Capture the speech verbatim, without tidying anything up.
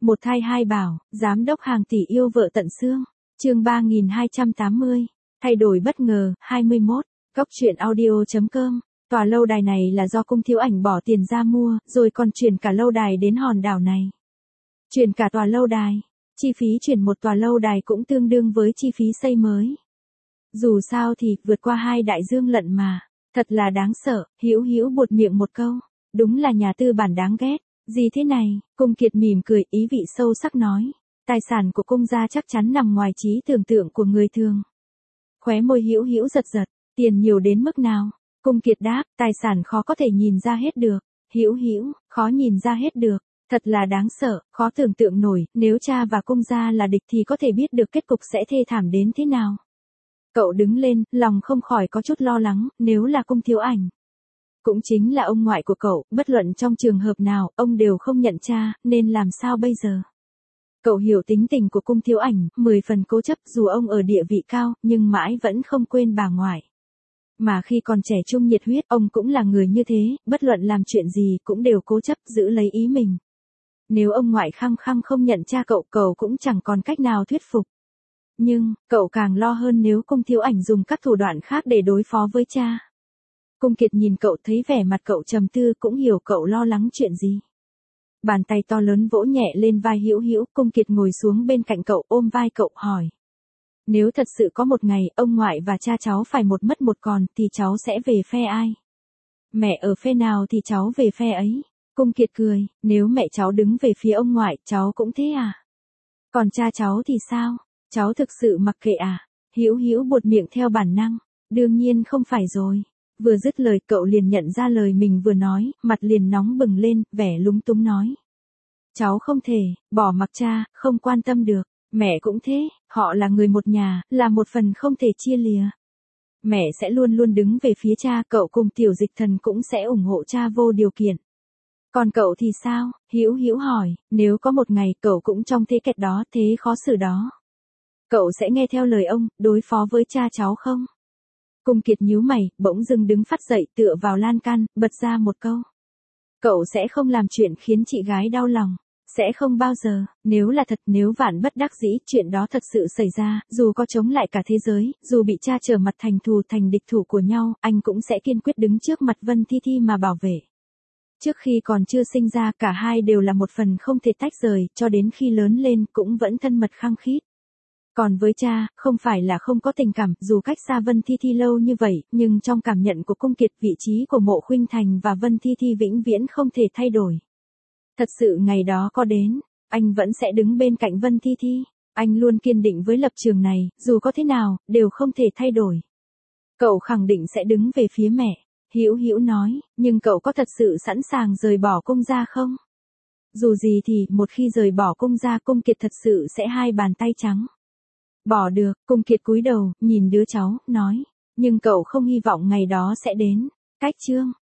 Một thai hai bảo, giám đốc hàng tỷ yêu vợ tận xương. Chương ba nghìn hai trăm tám mươi. Thay đổi bất ngờ, hai mươi mốt. Góc truyện audio chấm com. Tòa lâu đài này là do Cung Thiếu Ảnh bỏ tiền ra mua, rồi còn chuyển cả lâu đài đến hòn đảo này. Chuyển cả tòa lâu đài. Chi phí chuyển một tòa lâu đài cũng tương đương với chi phí xây mới. Dù sao thì, vượt qua hai đại dương lận mà. Thật là đáng sợ, Hữu Hữu buột miệng một câu. Đúng là nhà tư bản đáng ghét. Gì thế này? Cung Kiệt mỉm cười, ý vị sâu sắc nói. Tài sản của cung gia chắc chắn nằm ngoài trí tưởng tượng của người thường. Khóe môi Hữu Hữu giật giật. Tiền nhiều đến mức nào? Cung Kiệt đáp, tài sản khó có thể nhìn ra hết được. Hữu Hữu, khó nhìn ra hết được. Thật là đáng sợ, khó tưởng tượng nổi, nếu cha và cung gia là địch thì có thể biết được kết cục sẽ thê thảm đến thế nào. Cậu đứng lên, lòng không khỏi có chút lo lắng, nếu là Cung Thiếu Ảnh. Cũng chính là ông ngoại của cậu, bất luận trong trường hợp nào, ông đều không nhận cha, nên làm sao bây giờ? Cậu hiểu tính tình của Cung Thiếu Ảnh, mười phần cố chấp, dù ông ở địa vị cao, nhưng mãi vẫn không quên bà ngoại. Mà khi còn trẻ trung nhiệt huyết, ông cũng là người như thế, bất luận làm chuyện gì cũng đều cố chấp giữ lấy ý mình. Nếu ông ngoại khăng khăng không nhận cha cậu, cậu cũng chẳng còn cách nào thuyết phục. Nhưng, cậu càng lo hơn nếu Cung Thiếu Ảnh dùng các thủ đoạn khác để đối phó với cha. Cung Kiệt nhìn cậu thấy vẻ mặt cậu trầm tư cũng hiểu cậu lo lắng chuyện gì. Bàn tay to lớn vỗ nhẹ lên vai Hữu Hữu, Cung Kiệt ngồi xuống bên cạnh cậu ôm vai cậu hỏi. Nếu thật sự có một ngày, ông ngoại và cha cháu phải một mất một còn, thì cháu sẽ về phe ai? Mẹ ở phe nào thì cháu về phe ấy. Cung Kiệt cười, nếu mẹ cháu đứng về phía ông ngoại, cháu cũng thế à? Còn cha cháu thì sao? Cháu thực sự mặc kệ à? Hữu Hữu buột miệng theo bản năng. Đương nhiên không phải rồi. Vừa dứt lời cậu liền nhận ra lời mình vừa nói, mặt liền nóng bừng lên, vẻ lúng túng nói. Cháu không thể, bỏ mặc cha, không quan tâm được. Mẹ cũng thế, họ là người một nhà, là một phần không thể chia lìa. Mẹ sẽ luôn luôn đứng về phía cha, cậu cùng Tiểu Dịch Thần cũng sẽ ủng hộ cha vô điều kiện. Còn cậu thì sao? Hữu Hữu hỏi, nếu có một ngày cậu cũng trong thế kẹt đó, thế khó xử đó. Cậu sẽ nghe theo lời ông, đối phó với cha cháu không? Cung Kiệt nhíu mày, bỗng dưng đứng phắt dậy tựa vào lan can, bật ra một câu. Cậu sẽ không làm chuyện khiến chị gái đau lòng. Sẽ không bao giờ, nếu là thật, nếu vạn bất đắc dĩ, chuyện đó thật sự xảy ra, dù có chống lại cả thế giới, dù bị cha trở mặt thành thù thành địch thủ của nhau, anh cũng sẽ kiên quyết đứng trước mặt Vân Thi Thi mà bảo vệ. Trước khi còn chưa sinh ra, cả hai đều là một phần không thể tách rời, cho đến khi lớn lên cũng vẫn thân mật khăng khít. Còn với cha, không phải là không có tình cảm, dù cách xa Vân Thi Thi lâu như vậy, nhưng trong cảm nhận của Cung Kiệt, vị trí của Mộ Khuynh Thành và Vân Thi Thi vĩnh viễn không thể thay đổi. Thật sự ngày đó có đến, anh vẫn sẽ đứng bên cạnh Vân Thi Thi. Anh luôn kiên định với lập trường này, dù có thế nào, đều không thể thay đổi. Cậu khẳng định sẽ đứng về phía mẹ. Hữu Hữu nói, nhưng cậu có thật sự sẵn sàng rời bỏ cung gia không? Dù gì thì, một khi rời bỏ cung gia, Cung Kiệt thật sự sẽ hai bàn tay trắng. Bỏ được, Cung Kiệt cúi đầu, nhìn đứa cháu, nói. Nhưng cậu không hy vọng ngày đó sẽ đến. Cách chương.